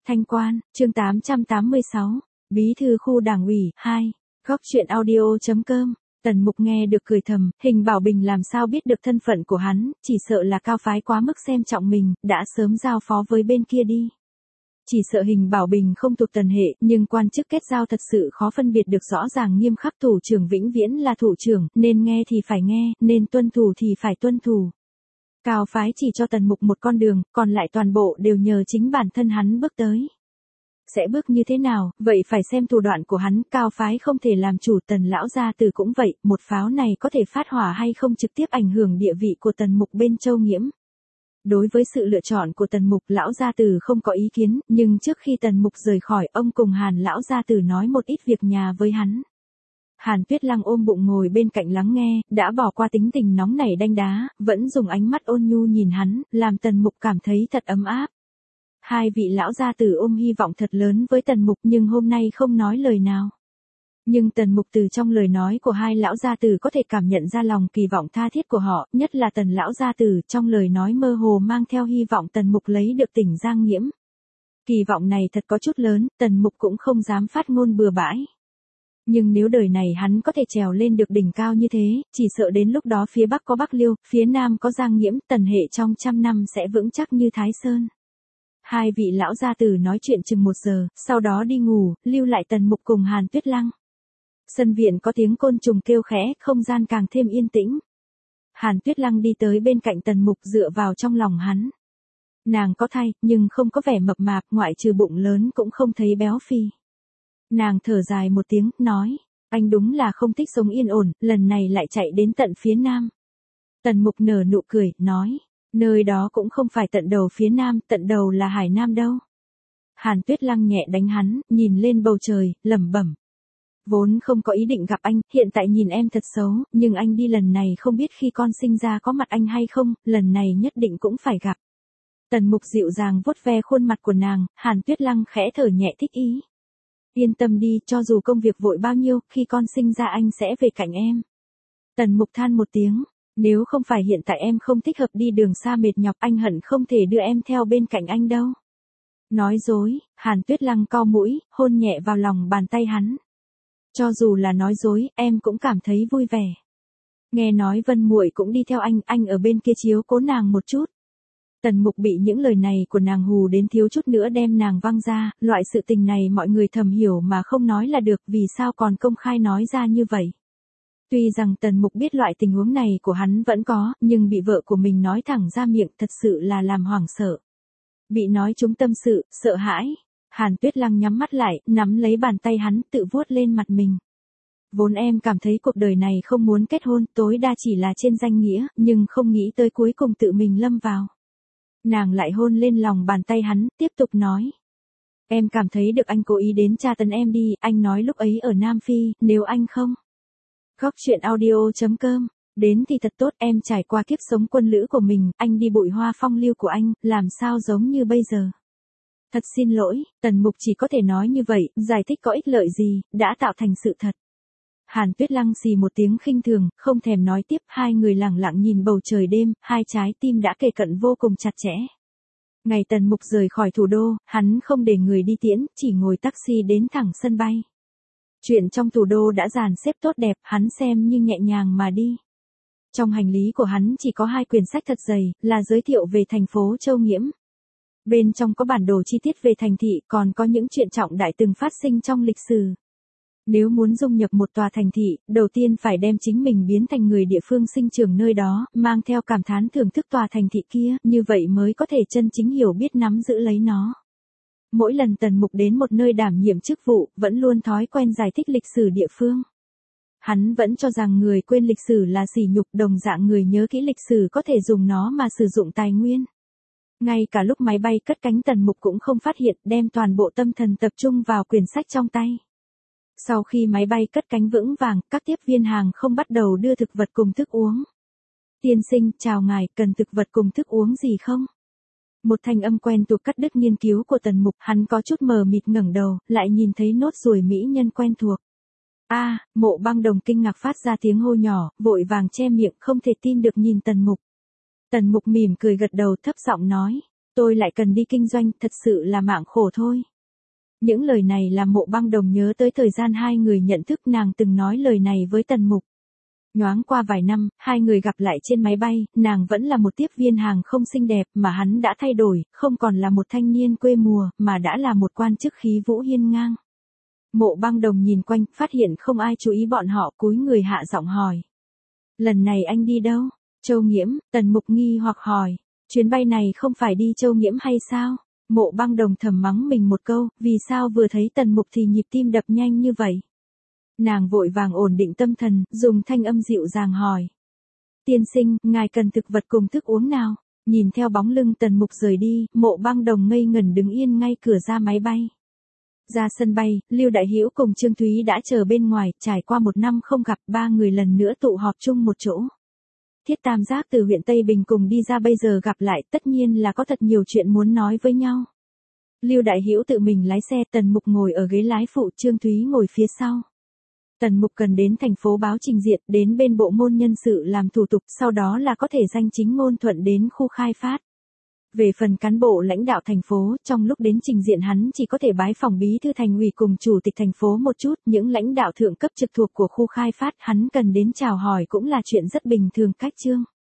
Thanh Quan, chương 886, Bí thư khu đảng ủy, 2, góc chuyện audio.com. Tần Mục nghe được cười thầm, Hình Bảo Bình làm sao biết được thân phận của hắn, chỉ sợ là cao phái quá mức xem trọng mình, đã sớm giao phó với bên kia đi. Chỉ sợ Hình Bảo Bình không thuộc Tần hệ, nhưng quan chức kết giao thật sự khó phân biệt được rõ ràng nghiêm khắc, thủ trưởng vĩnh viễn là thủ trưởng, nên nghe thì phải nghe, nên tuân thủ thì phải tuân thủ. Cao phái chỉ cho Tần Mục một con đường, còn lại toàn bộ đều nhờ chính bản thân hắn bước tới. Sẽ bước như thế nào, vậy phải xem thủ đoạn của hắn, cao phái không thể làm chủ, Tần lão gia tử cũng vậy, một pháo này có thể phát hỏa hay không trực tiếp ảnh hưởng địa vị của Tần Mục bên Châu Nghiễm. Đối với sự lựa chọn của Tần Mục, lão gia tử không có ý kiến, nhưng trước khi Tần Mục rời khỏi, ông cùng Hàn lão gia tử nói một ít việc nhà với hắn. Hàn Tuyết Lăng ôm bụng ngồi bên cạnh lắng nghe, đã bỏ qua tính tình nóng nảy đanh đá, vẫn dùng ánh mắt ôn nhu nhìn hắn, làm Tần Mục cảm thấy thật ấm áp. Hai vị lão gia tử ôm hy vọng thật lớn với Tần Mục, nhưng hôm nay không nói lời nào. Nhưng Tần Mục từ trong lời nói của hai lão gia tử có thể cảm nhận ra lòng kỳ vọng tha thiết của họ, nhất là Tần lão gia tử, trong lời nói mơ hồ mang theo hy vọng Tần Mục lấy được tỉnh Giang Nghiễm. Kỳ vọng này thật có chút lớn, Tần Mục cũng không dám phát ngôn bừa bãi. Nhưng nếu đời này hắn có thể trèo lên được đỉnh cao như thế, chỉ sợ đến lúc đó phía Bắc có Bắc Liêu, phía Nam có Giang Nghiễm, Tần hệ trong 100 năm sẽ vững chắc như Thái Sơn. Hai vị lão gia tử nói chuyện chừng 1 giờ, sau đó đi ngủ, lưu lại Tần Mục cùng Hàn Tuyết Lăng. Sân viện có tiếng côn trùng kêu khẽ, không gian càng thêm yên tĩnh. Hàn Tuyết Lăng đi tới bên cạnh Tần Mục, dựa vào trong lòng hắn. Nàng có thai, nhưng không có vẻ mập mạp, ngoại trừ bụng lớn cũng không thấy béo phì. Nàng thở dài một tiếng, nói, anh đúng là không thích sống yên ổn, lần này lại chạy đến tận phía Nam. Tần Mục nở nụ cười, nói, nơi đó cũng không phải tận đầu phía Nam, tận đầu là Hải Nam đâu. Hàn Tuyết Lăng nhẹ đánh hắn, nhìn lên bầu trời, lẩm bẩm. Vốn không có ý định gặp anh, hiện tại nhìn em thật xấu, nhưng anh đi lần này không biết khi con sinh ra có mặt anh hay không, lần này nhất định cũng phải gặp. Tần Mục dịu dàng vuốt ve khuôn mặt của nàng, Hàn Tuyết Lăng khẽ thở nhẹ thích ý. Yên tâm đi, cho dù công việc vội bao nhiêu, khi con sinh ra anh sẽ về cạnh em. Tần Mục than một tiếng, nếu không phải hiện tại em không thích hợp đi đường xa mệt nhọc, anh hận không thể đưa em theo bên cạnh anh đâu. Nói dối, Hàn Tuyết Lăng cau mũi, hôn nhẹ vào lòng bàn tay hắn. Cho dù là nói dối, em cũng cảm thấy vui vẻ. Nghe nói Vân muội cũng đi theo anh ở bên kia chiếu cố nàng một chút. Tần Mục bị những lời này của nàng hù đến thiếu chút nữa đem nàng văng ra, loại sự tình này mọi người thầm hiểu mà không nói là được, vì sao còn công khai nói ra như vậy. Tuy rằng Tần Mục biết loại tình huống này của hắn vẫn có, nhưng bị vợ của mình nói thẳng ra miệng thật sự là làm hoảng sợ. Bị nói trúng tâm sự, sợ hãi. Hàn Tuyết Lăng nhắm mắt lại, nắm lấy bàn tay hắn, tự vuốt lên mặt mình. Vốn em cảm thấy cuộc đời này không muốn kết hôn, tối đa chỉ là trên danh nghĩa, nhưng không nghĩ tới cuối cùng tự mình lâm vào. Nàng lại hôn lên lòng bàn tay hắn, tiếp tục nói. Em cảm thấy được anh cố ý đến tra tấn em đi, anh nói lúc ấy ở Nam Phi, nếu anh không. Góc chuyện audio.com, đến thì thật tốt, em trải qua kiếp sống quân lữ của mình, anh đi bụi hoa phong lưu của anh, làm sao giống như bây giờ. Thật xin lỗi, Tần Mục chỉ có thể nói như vậy, giải thích có ích lợi gì, đã tạo thành sự thật. Hàn Tuyết Lăng xì một tiếng khinh thường, không thèm nói tiếp, hai người lặng lặng nhìn bầu trời đêm, hai trái tim đã kề cận vô cùng chặt chẽ. Ngày Tần Mục rời khỏi thủ đô, hắn không để người đi tiễn, chỉ ngồi taxi đến thẳng sân bay. Chuyện trong thủ đô đã dàn xếp tốt đẹp, hắn xem như nhẹ nhàng mà đi. Trong hành lý của hắn chỉ có 2 quyển sách thật dày, là giới thiệu về thành phố Châu Nghiễm. Bên trong có bản đồ chi tiết về thành thị, còn có những chuyện trọng đại từng phát sinh trong lịch sử. Nếu muốn dung nhập một tòa thành thị, đầu tiên phải đem chính mình biến thành người địa phương sinh trưởng nơi đó, mang theo cảm thán thưởng thức tòa thành thị kia, như vậy mới có thể chân chính hiểu biết nắm giữ lấy nó. Mỗi lần Tần Mục đến một nơi đảm nhiệm chức vụ, vẫn luôn thói quen giải thích lịch sử địa phương. Hắn vẫn cho rằng người quên lịch sử là sỉ nhục, đồng dạng người nhớ kỹ lịch sử có thể dùng nó mà sử dụng tài nguyên. Ngay cả lúc máy bay cất cánh Tần Mục cũng không phát hiện, đem toàn bộ tâm thần tập trung vào quyển sách trong tay. Sau khi máy bay cất cánh vững vàng, các tiếp viên hàng không bắt đầu đưa thực vật cùng thức uống. Tiên sinh, chào ngài, cần thực vật cùng thức uống gì không? Một thanh âm quen thuộc cắt đứt nghiên cứu của Tần Mục, hắn có chút mờ mịt ngẩng đầu, lại nhìn thấy nốt ruồi mỹ nhân quen thuộc. Mộ Băng Đồng kinh ngạc phát ra tiếng hô nhỏ, vội vàng che miệng, không thể tin được nhìn Tần Mục. Tần Mục mỉm cười gật đầu, thấp giọng nói, tôi lại cần đi kinh doanh, thật sự là mạng khổ thôi. Những lời này làm Mộ Băng Đồng nhớ tới thời gian hai người nhận thức, nàng từng nói lời này với Tần Mục. Nhoáng qua vài năm, hai người gặp lại trên máy bay, nàng vẫn là một tiếp viên hàng không xinh đẹp mà hắn đã thay đổi, không còn là một thanh niên quê mùa, mà đã là một quan chức khí vũ hiên ngang. Mộ Băng Đồng nhìn quanh, phát hiện không ai chú ý bọn họ, cúi người hạ giọng hỏi. Lần này anh đi đâu? Châu Nghiễm, Tần Mục nghi hoặc hỏi. Chuyến bay này không phải đi Châu Nghiễm hay sao? Mộ Băng Đồng thầm mắng mình một câu, vì sao vừa thấy Tần Mục thì nhịp tim đập nhanh như vậy? Nàng vội vàng ổn định tâm thần, dùng thanh âm dịu dàng hỏi. Tiên sinh, ngài cần thực vật cùng thức uống nào? Nhìn theo bóng lưng Tần Mục rời đi, Mộ Băng Đồng ngây ngẩn đứng yên ngay cửa ra máy bay. Ra sân bay, Lưu Đại Hữu cùng Trương Thúy đã chờ bên ngoài, trải qua một năm không gặp, ba người lần nữa tụ họp chung một chỗ. Thiết Tam Giác từ huyện Tây Bình cùng đi ra, bây giờ gặp lại, tất nhiên là có thật nhiều chuyện muốn nói với nhau. Lưu Đại Hữu tự mình lái xe, Tần Mục ngồi ở ghế lái phụ, Trương Thúy ngồi phía sau. Tần Mục cần đến thành phố báo trình diện, đến bên bộ môn nhân sự làm thủ tục, sau đó là có thể danh chính ngôn thuận đến khu khai phát. Về phần cán bộ lãnh đạo thành phố, trong lúc đến trình diện hắn chỉ có thể bái phòng bí thư thành ủy cùng chủ tịch thành phố một chút, những lãnh đạo thượng cấp trực thuộc của khu khai phát hắn cần đến chào hỏi cũng là chuyện rất bình thường. Cách chương